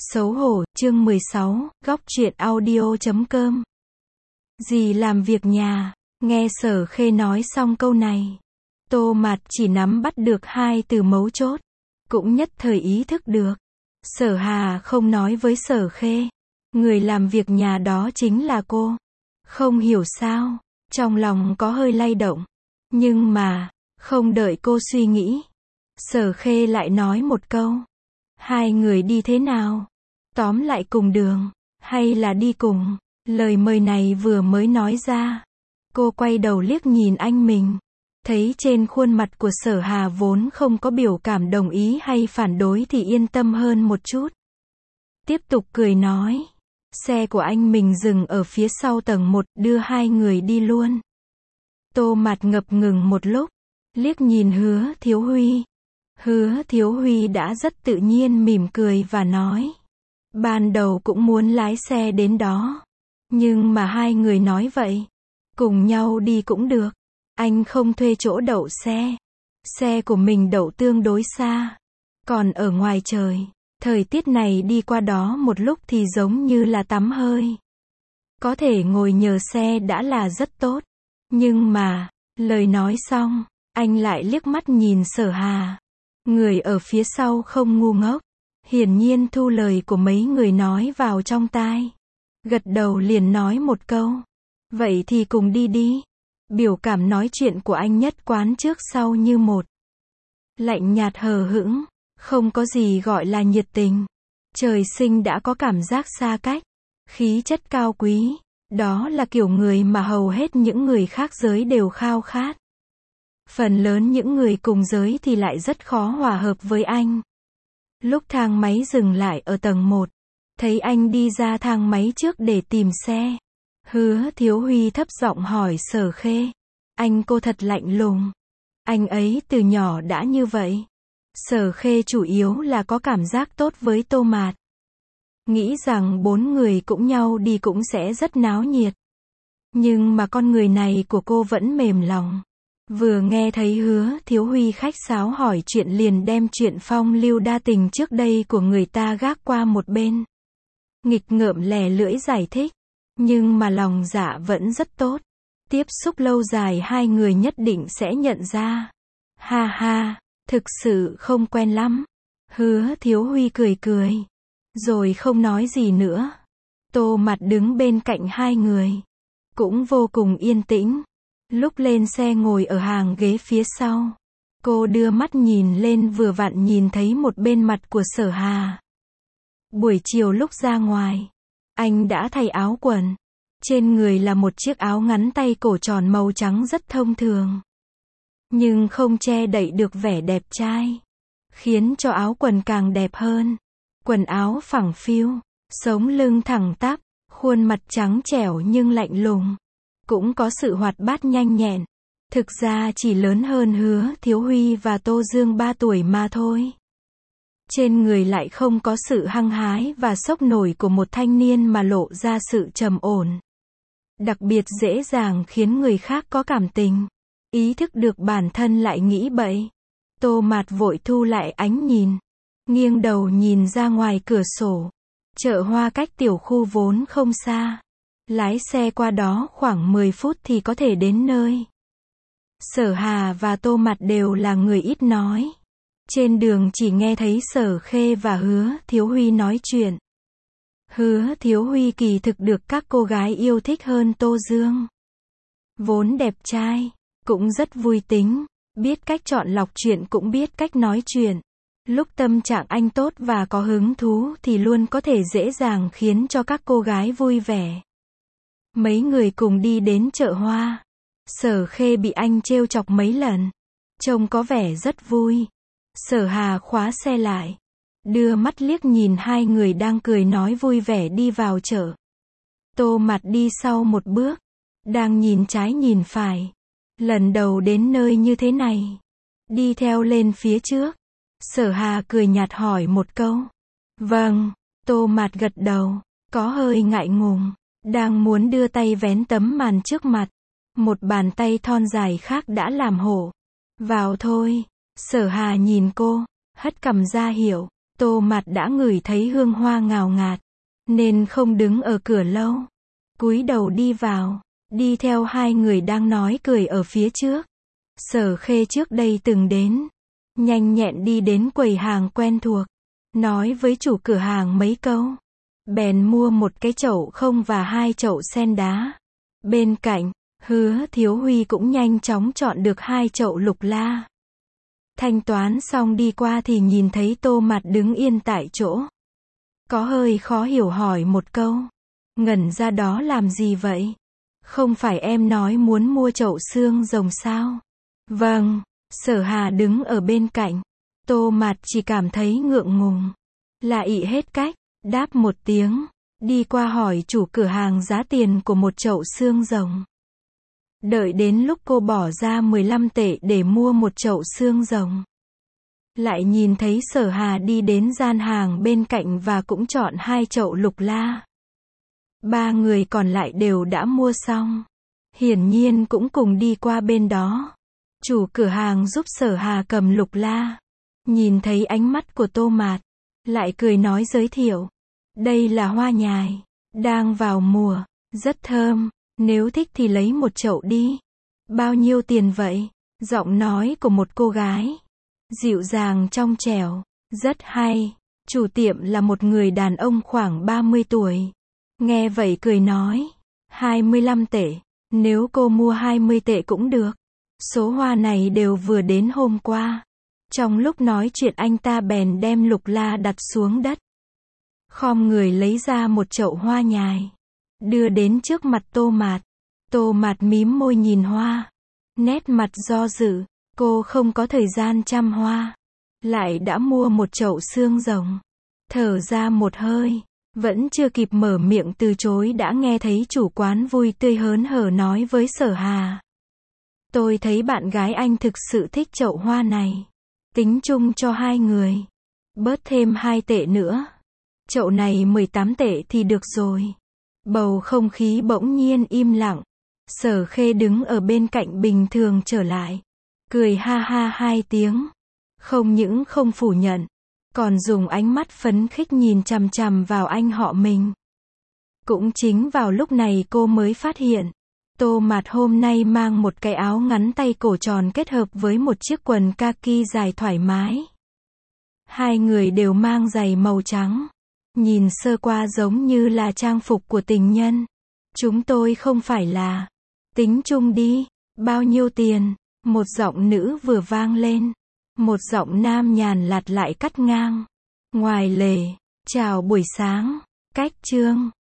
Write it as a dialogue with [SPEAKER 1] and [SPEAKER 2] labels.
[SPEAKER 1] Xấu hổ, chương 16, góc truyện audio.com. Dì làm việc nhà, nghe Sở Khê nói xong câu này. Tô Mạt chỉ nắm bắt được hai từ mấu chốt, cũng nhất thời ý thức được. Sở Hà không nói với Sở Khê, người làm việc nhà đó chính là cô. Không hiểu sao, trong lòng có hơi lay động. Nhưng mà, không đợi cô suy nghĩ, Sở Khê lại nói một câu. Hai người đi thế nào? Tóm lại cùng đường, hay là đi cùng? Lời mời này vừa mới nói ra, cô quay đầu liếc nhìn anh mình, thấy trên khuôn mặt của Sở Hà vốn không có biểu cảm đồng ý hay phản đối thì yên tâm hơn một chút. Tiếp tục cười nói, xe của anh mình dừng ở phía sau tầng 1, đưa hai người đi luôn. Tô Mạt ngập ngừng một lúc, liếc nhìn Hứa Thiếu Huy. Hứa Thiếu Huy đã rất tự nhiên mỉm cười và nói, ban đầu cũng muốn lái xe đến đó, nhưng mà hai người nói vậy, cùng nhau đi cũng được. Anh không thuê chỗ đậu xe, xe của mình đậu tương đối xa, còn ở ngoài trời, thời tiết này đi qua đó một lúc thì giống như là tắm hơi. Có thể ngồi nhờ xe đã là rất tốt, nhưng mà, lời nói xong, anh lại liếc mắt nhìn Sở Hà. Người ở phía sau không ngu ngốc, hiển nhiên thu lời của mấy người nói vào trong tai. Gật đầu liền nói một câu, vậy thì cùng đi đi. Biểu cảm nói chuyện của anh nhất quán trước sau như một. Lạnh nhạt hờ hững, không có gì gọi là nhiệt tình. Trời sinh đã có cảm giác xa cách, khí chất cao quý, đó là kiểu người mà hầu hết những người khác giới đều khao khát. Phần lớn những người cùng giới thì lại rất khó hòa hợp với anh. Lúc thang máy dừng lại ở tầng 1, thấy anh đi ra thang máy trước để tìm xe. Hứa Thiếu Huy thấp giọng hỏi Sở Khê. Anh cô thật lạnh lùng. Anh ấy từ nhỏ đã như vậy. Sở Khê chủ yếu là có cảm giác tốt với Tô Mạt. Nghĩ rằng bốn người cũng nhau đi cũng sẽ rất náo nhiệt. Nhưng mà con người này của cô vẫn mềm lòng. Vừa nghe thấy Hứa Thiếu Huy khách sáo hỏi chuyện liền đem chuyện phong lưu đa tình trước đây của người ta gác qua một bên. Nghịch ngợm lè lưỡi giải thích, nhưng mà lòng dạ vẫn rất tốt. Tiếp xúc lâu dài hai người nhất định sẽ nhận ra. Ha ha, thực sự không quen lắm. Hứa Thiếu Huy cười cười, rồi không nói gì nữa. Tô Mạt đứng bên cạnh hai người, cũng vô cùng yên tĩnh. Lúc lên xe ngồi ở hàng ghế phía sau, cô đưa mắt nhìn lên vừa vặn nhìn thấy một bên mặt của Sở Hà. Buổi chiều lúc ra ngoài, anh đã thay áo quần. Trên người là một chiếc áo ngắn tay cổ tròn màu trắng rất thông thường, nhưng không che đậy được vẻ đẹp trai, khiến cho áo quần càng đẹp hơn. Quần áo phẳng phiu, sống lưng thẳng tắp, khuôn mặt trắng trẻo nhưng lạnh lùng. Cũng có sự hoạt bát nhanh nhẹn. Thực ra chỉ lớn hơn Hứa Thiếu Huy và Tô Dương 3 tuổi mà thôi. Trên người lại không có sự hăng hái và sốc nổi của một thanh niên mà lộ ra sự trầm ổn. Đặc biệt dễ dàng khiến người khác có cảm tình. Ý thức được bản thân lại nghĩ bậy. Tô Mạt vội thu lại ánh nhìn. Nghiêng đầu nhìn ra ngoài cửa sổ. Chợ hoa cách tiểu khu vốn không xa. Lái xe qua đó khoảng 10 phút thì có thể đến nơi. Sở Hà và Tô Mạt đều là người ít nói. Trên đường chỉ nghe thấy Sở Khê và Hứa Thiếu Huy nói chuyện. Hứa Thiếu Huy kỳ thực được các cô gái yêu thích hơn Tô Dương. Vốn đẹp trai, cũng rất vui tính, biết cách chọn lọc chuyện cũng biết cách nói chuyện. Lúc tâm trạng anh tốt và có hứng thú thì luôn có thể dễ dàng khiến cho các cô gái vui vẻ. Mấy người cùng đi đến chợ hoa. Sở Khê bị anh trêu chọc mấy lần, trông có vẻ rất vui. Sở Hà khóa xe lại, đưa mắt liếc nhìn hai người đang cười nói vui vẻ đi vào chợ. Tô Mạt đi sau một bước, đang nhìn trái nhìn phải. Lần đầu đến nơi như thế này, đi theo lên phía trước. Sở Hà cười nhạt hỏi một câu. Vâng. Tô Mạt gật đầu, có hơi ngại ngùng. Đang muốn đưa tay vén tấm màn trước mặt, một bàn tay thon dài khác đã làm hộ. Vào thôi. Sở Hà nhìn cô, hất cằm ra hiệu. Tô Mạt đã ngửi thấy hương hoa ngào ngạt, nên không đứng ở cửa lâu. Cúi đầu đi vào, đi theo hai người đang nói cười ở phía trước. Sở Khê trước đây từng đến, nhanh nhẹn đi đến quầy hàng quen thuộc, nói với chủ cửa hàng mấy câu. Bèn mua một cái chậu không và hai chậu sen đá. Bên cạnh, Hứa Thiếu Huy cũng nhanh chóng chọn được hai chậu lục la. Thanh toán xong đi qua thì nhìn thấy Tô Mạt đứng yên tại chỗ. Có hơi khó hiểu hỏi một câu. Ngẩn ra đó làm gì vậy? Không phải em nói muốn mua chậu xương rồng sao? Vâng, Sở Hà đứng ở bên cạnh. Tô Mạt chỉ cảm thấy ngượng ngùng. Lạ ị hết cách, đáp một tiếng, đi qua hỏi chủ cửa hàng giá tiền của một chậu xương rồng. Đợi đến lúc cô bỏ ra 15 tệ để mua một chậu xương rồng, lại nhìn thấy Sở Hà đi đến gian hàng bên cạnh và cũng chọn hai chậu lục la. Ba người còn lại đều đã mua xong, hiển nhiên cũng cùng đi qua bên đó. Chủ cửa hàng giúp Sở Hà cầm lục la, nhìn thấy ánh mắt của Tô Mạt, lại cười nói giới thiệu. Đây là hoa nhài, đang vào mùa, rất thơm, nếu thích thì lấy một chậu đi. Bao nhiêu tiền vậy? Giọng nói của một cô gái, dịu dàng trong trẻo, rất hay. Chủ tiệm là một người đàn ông khoảng 30 tuổi. Nghe vậy cười nói, 25 tệ, nếu cô mua 20 tệ cũng được. Số hoa này đều vừa đến hôm qua. Trong lúc nói chuyện anh ta bèn đem lục la đặt xuống đất. Khom người lấy ra một chậu hoa nhài, đưa đến trước mặt Tô Mạt. Tô Mạt mím môi nhìn hoa, nét mặt do dự, cô không có thời gian chăm hoa, lại đã mua một chậu xương rồng. Thở ra một hơi, vẫn chưa kịp mở miệng từ chối đã nghe thấy chủ quán vui tươi hớn hở nói với Sở Hà. Tôi thấy bạn gái anh thực sự thích chậu hoa này. Tính chung cho hai người, bớt thêm 2 tệ nữa. Chậu này 18 tệ thì được rồi. Bầu không khí bỗng nhiên im lặng. Sở Khê đứng ở bên cạnh bình thường trở lại, cười ha ha 2 tiếng. Không những không phủ nhận, còn dùng ánh mắt phấn khích nhìn chằm chằm vào anh họ mình. Cũng chính vào lúc này cô mới phát hiện, Tô Mạt hôm nay mang một cái áo ngắn tay cổ tròn kết hợp với một chiếc quần kaki dài thoải mái. Hai người đều mang giày màu trắng. Nhìn sơ qua giống như là trang phục của tình nhân. Chúng tôi không phải là. Tính chung đi. Bao nhiêu tiền? Một giọng nữ vừa vang lên. Một giọng nam nhàn lạt lại cắt ngang. Ngoài lề. Chào buổi sáng. Cách chương.